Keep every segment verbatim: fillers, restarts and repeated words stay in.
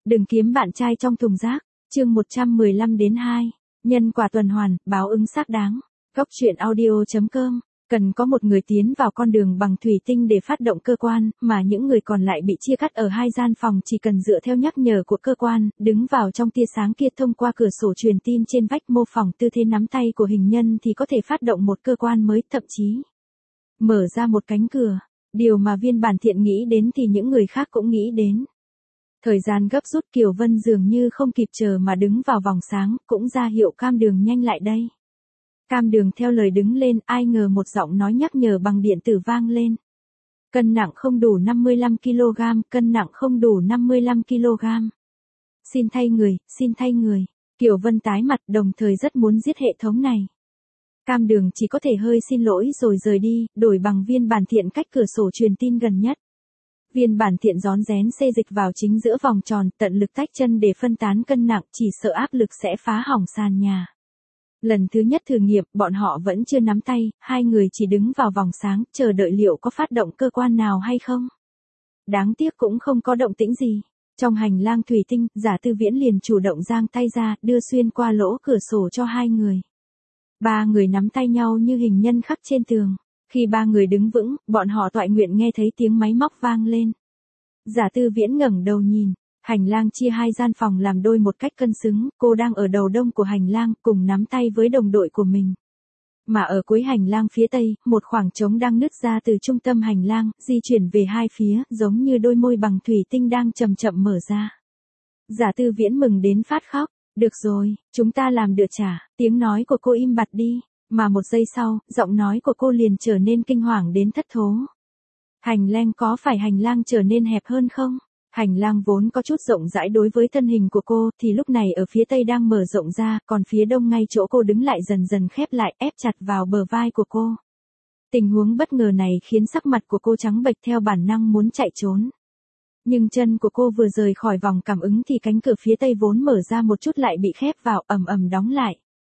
Đừng kiếm bạn trai trong thùng rác. Chương một trăm mười lăm đến hai. Nhân quả tuần hoàn, báo ứng xác đáng. Góc truyện audio chấm com. Cần có một người tiến vào con đường bằng thủy tinh để phát động cơ quan, mà những người còn lại bị chia cắt ở hai gian phòng chỉ cần dựa theo nhắc nhở của cơ quan, đứng vào trong tia sáng kia thông qua cửa sổ truyền tin trên vách mô phỏng tư thế nắm tay của hình nhân thì có thể phát động một cơ quan mới, thậm chí mở ra một cánh cửa. Điều mà Viên Bản Thiện nghĩ đến thì những người khác cũng nghĩ đến. Thời gian gấp rút, Kiều Vân dường như không kịp chờ mà đứng vào vòng sáng, cũng ra hiệu Cam Đường nhanh lại đây. Cam Đường theo lời đứng lên, ai ngờ một giọng nói nhắc nhở bằng điện tử vang lên. Cân nặng không đủ năm mươi lăm ki lô gam, cân nặng không đủ năm mươi lăm ki lô gam. Xin thay người, xin thay người. Kiều Vân tái mặt, đồng thời rất muốn giết hệ thống này. Cam Đường chỉ có thể hơi xin lỗi rồi rời đi, đổi bằng Viên Bản Thiện cách cửa sổ truyền tin gần nhất. Viên Bản Thiện rón rén xê dịch vào chính giữa vòng tròn, tận lực tách chân để phân tán cân nặng, chỉ sợ áp lực sẽ phá hỏng sàn nhà. Lần thứ nhất thử nghiệm, bọn họ vẫn chưa nắm tay, hai người chỉ đứng vào vòng sáng, chờ đợi liệu có phát động cơ quan nào hay không. Đáng tiếc cũng không có động tĩnh gì. Trong hành lang thủy tinh, Giả Tư Viễn liền chủ động giang tay ra, đưa xuyên qua lỗ cửa sổ cho hai người. Ba người nắm tay nhau như hình nhân khắc trên tường. Khi ba người đứng vững, bọn họ toại nguyện nghe thấy tiếng máy móc vang lên. Giả Tư Viễn ngẩng đầu nhìn, hành lang chia hai gian phòng làm đôi một cách cân xứng, cô đang ở đầu đông của hành lang, cùng nắm tay với đồng đội của mình. Mà ở cuối hành lang phía tây, một khoảng trống đang nứt ra từ trung tâm hành lang, di chuyển về hai phía, giống như đôi môi bằng thủy tinh đang chậm chậm mở ra. Giả Tư Viễn mừng đến phát khóc. Được rồi, chúng ta làm được chả, tiếng nói của cô im bặt đi. Mà một giây sau, giọng nói của cô liền trở nên kinh hoàng đến thất thố. Hành lang có phải hành lang trở nên hẹp hơn không? Hành lang vốn có chút rộng rãi đối với thân hình của cô, thì lúc này ở phía tây đang mở rộng ra, còn phía đông ngay chỗ cô đứng lại dần dần khép lại, ép chặt vào bờ vai của cô. Tình huống bất ngờ này khiến sắc mặt của cô trắng bệch, theo bản năng muốn chạy trốn. Nhưng chân của cô vừa rời khỏi vòng cảm ứng thì cánh cửa phía tây vốn mở ra một chút lại bị khép vào, ầm ầm đóng lại.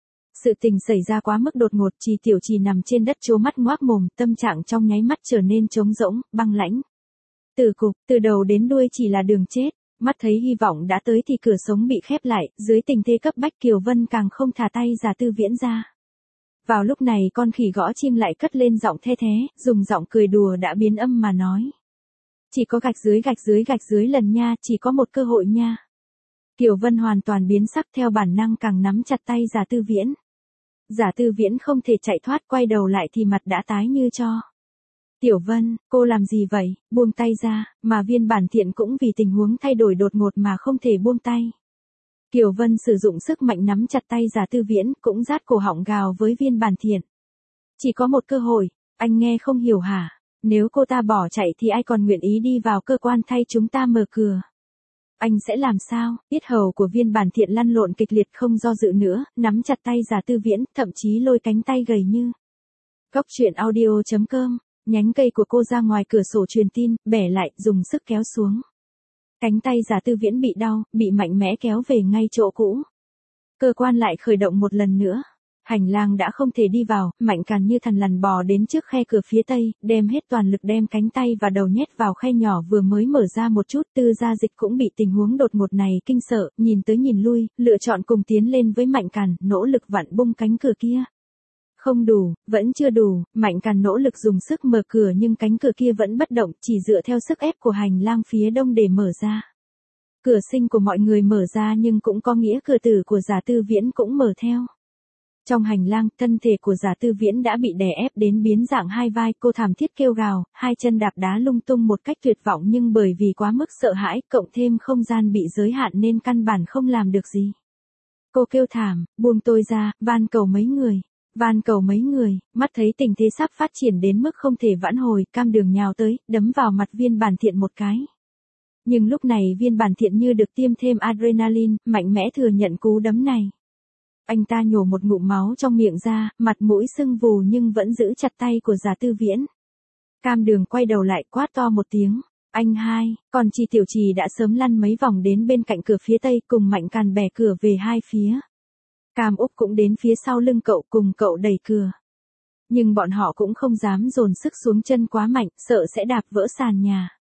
Sự tình xảy ra quá mức đột ngột, Trì Tiểu Trì nằm trên đất trố mắt ngoác mồm, tâm trạng trong nháy mắt trở nên trống rỗng, băng lãnh. Từ cục, từ đầu đến đuôi chỉ là đường chết, mắt thấy hy vọng đã tới thì cửa sống bị khép lại, dưới tình thế cấp bách Kiều Vân càng không thả tay Giả Tư Viễn ra. Vào lúc này con khỉ gõ chim lại cất lên giọng the thế, dùng giọng cười đùa đã biến âm mà nói. Chỉ có gạch dưới gạch dưới gạch dưới lần nha, chỉ có một cơ hội nha. Kiều Vân hoàn toàn biến sắc, theo bản năng càng nắm chặt tay Giả Tư Viễn. Giả Tư Viễn không thể chạy thoát, quay đầu lại thì mặt đã tái như tro. Tiểu Vân, cô làm gì vậy? Buông tay ra, mà Viên Bản Thiện cũng vì tình huống thay đổi đột ngột mà không thể buông tay. Kiều Vân sử dụng sức mạnh nắm chặt tay Giả Tư Viễn, cũng rát cổ họng gào với Viên Bản Thiện. Chỉ có một cơ hội, anh nghe không hiểu hả? Nếu cô ta bỏ chạy thì ai còn nguyện ý đi vào cơ quan thay chúng ta mở cửa? Anh sẽ làm sao? Yết hầu của Viên Bản Thiện lăn lộn kịch liệt, không do dự nữa, nắm chặt tay Giả Tư Viễn, thậm chí lôi cánh tay gầy như. Góc truyện audio chấm com. Nhánh cây của cô ra ngoài cửa sổ truyền tin, bẻ lại, dùng sức kéo xuống. Cánh tay Giả Tư Viễn bị đau, bị mạnh mẽ kéo về ngay chỗ cũ. Cơ quan lại khởi động một lần nữa. Hành lang đã không thể đi vào, Mạnh Càn như thằn lằn bò đến trước khe cửa phía tây, đem hết toàn lực đem cánh tay và đầu nhét vào khe nhỏ vừa mới mở ra một chút. Tư Gia Dịch cũng bị tình huống đột ngột này kinh sợ, nhìn tới nhìn lui, lựa chọn cùng tiến lên với Mạnh Càn, nỗ lực vặn bung cánh cửa kia. Không đủ, vẫn chưa đủ, Mạnh Càn nỗ lực dùng sức mở cửa nhưng cánh cửa kia vẫn bất động, chỉ dựa theo sức ép của hành lang phía đông để mở ra. Cửa sinh của mọi người mở ra nhưng cũng có nghĩa cửa tử của Giả Tư Viễn cũng mở theo. Trong hành lang, thân thể của Giả Tư Viễn đã bị đè ép đến biến dạng hai vai, cô thảm thiết kêu gào, hai chân đạp đá lung tung một cách tuyệt vọng, nhưng bởi vì quá mức sợ hãi, cộng thêm không gian bị giới hạn nên căn bản không làm được gì. Cô kêu thảm, buông tôi ra, van cầu mấy người. Van cầu mấy người, mắt thấy tình thế sắp phát triển đến mức không thể vãn hồi, Cam Đường nhào tới, đấm vào mặt Viên Bản Thiện một cái. Nhưng lúc này Viên Bản Thiện như được tiêm thêm adrenaline, mạnh mẽ thừa nhận cú đấm này. Anh ta nhổ một ngụm máu trong miệng ra, mặt mũi sưng vù nhưng vẫn giữ chặt tay của Giả Tư Viễn. Cam Đường quay đầu lại quát to một tiếng. Anh hai, còn Trì Tiểu Trì đã sớm lăn mấy vòng đến bên cạnh cửa phía tây, cùng Mạnh Càn bẻ cửa về hai phía. Cam Úc cũng đến phía sau lưng cậu, cùng cậu đẩy cửa. Nhưng bọn họ cũng không dám dồn sức xuống chân quá mạnh, sợ sẽ đạp vỡ sàn nhà.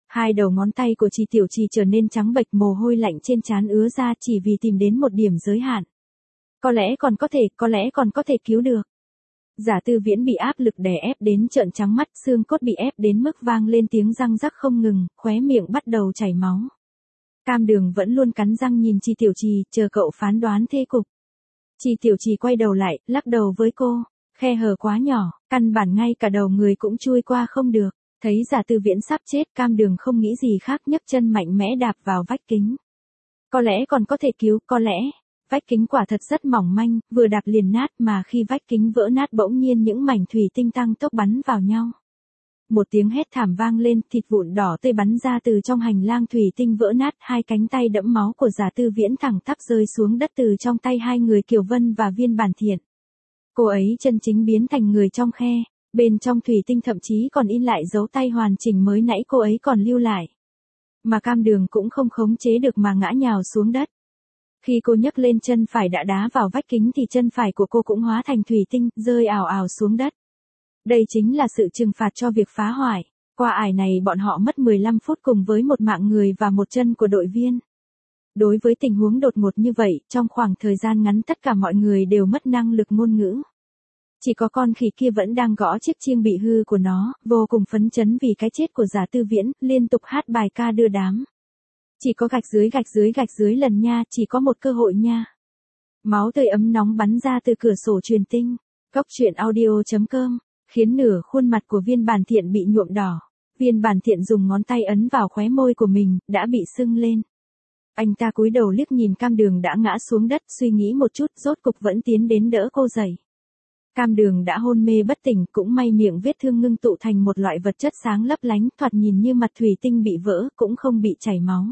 Hai đầu ngón tay của Trì Tiểu Trì trở nên trắng bệch, mồ hôi lạnh trên trán ứa ra chỉ vì tìm đến một điểm giới hạn. Có lẽ còn có thể, có lẽ còn có thể cứu được. Giả Tư Viễn bị áp lực đè ép đến trợn trắng mắt, xương cốt bị ép đến mức vang lên tiếng răng rắc không ngừng, khóe miệng bắt đầu chảy máu. Cam Đường vẫn luôn cắn răng nhìn Trì Tiểu Trì, chờ cậu phán đoán thế cục. Trì Tiểu Trì quay đầu lại, lắc đầu với cô, khe hở quá nhỏ, căn bản ngay cả đầu người cũng chui qua không được. Thấy Giả Tư Viễn sắp chết, Cam Đường không nghĩ gì khác, nhấc chân mạnh mẽ đạp vào vách kính. Có lẽ còn có thể cứu, có lẽ. Vách kính quả thật rất mỏng manh, vừa đạp liền nát, mà khi vách kính vỡ nát bỗng nhiên những mảnh thủy tinh tăng tốc bắn vào nhau. Một tiếng hét thảm vang lên, thịt vụn đỏ tươi bắn ra từ trong hành lang thủy tinh vỡ nát, hai cánh tay đẫm máu của Giả Tư Viễn thẳng tắp rơi xuống đất từ trong tay hai người Kiều Vân và Viên Bản Thiện. Cô ấy chân chính biến thành người trong khe, bên trong thủy tinh thậm chí còn in lại dấu tay hoàn chỉnh mới nãy cô ấy còn lưu lại. Mà Cam Đường cũng không khống chế được mà ngã nhào xuống đất. Khi cô nhấc lên chân phải đã đá vào vách kính thì chân phải của cô cũng hóa thành thủy tinh, rơi ào ào xuống đất. Đây chính là sự trừng phạt cho việc phá hoại. Qua ải này bọn họ mất mười lăm phút cùng với một mạng người và một chân của đội viên. Đối với tình huống đột ngột như vậy, trong khoảng thời gian ngắn tất cả mọi người đều mất năng lực ngôn ngữ. Chỉ có con khỉ kia vẫn đang gõ chiếc chiêng bị hư của nó, vô cùng phấn chấn vì cái chết của Giả Tư Viễn, liên tục hát bài ca đưa đám. Chỉ có gạch dưới gạch dưới gạch dưới lần nha, chỉ có một cơ hội nha. Máu tươi ấm nóng bắn ra từ cửa sổ truyền tinh. Góc truyện audio chấm com, khiến nửa khuôn mặt của Viên Bản Thiện bị nhuộm đỏ. Viên Bản Thiện dùng ngón tay ấn vào khóe môi của mình, đã bị sưng lên. Anh ta cúi đầu liếc nhìn Cam Đường đã ngã xuống đất, suy nghĩ một chút, rốt cục vẫn tiến đến đỡ cô dậy. Cam Đường đã hôn mê bất tỉnh, cũng may miệng vết thương ngưng tụ thành một loại vật chất sáng lấp lánh, thoạt nhìn như mặt thủy tinh bị vỡ, cũng không bị chảy máu.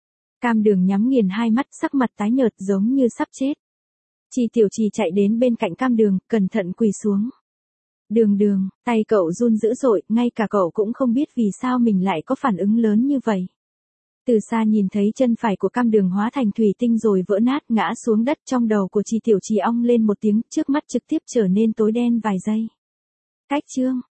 Cam Đường nhắm nghiền hai mắt, sắc mặt tái nhợt giống như sắp chết. Trì Tiểu Trì chạy đến bên cạnh Cam Đường, cẩn thận quỳ xuống. Đường Đường, tay cậu run dữ dội, ngay cả cậu cũng không biết vì sao mình lại có phản ứng lớn như vậy. Từ xa nhìn thấy chân phải của Cam Đường hóa thành thủy tinh rồi vỡ nát ngã xuống đất, trong đầu của Trì Tiểu Trì ong lên một tiếng, trước mắt trực tiếp trở nên tối đen vài giây. Cách chương.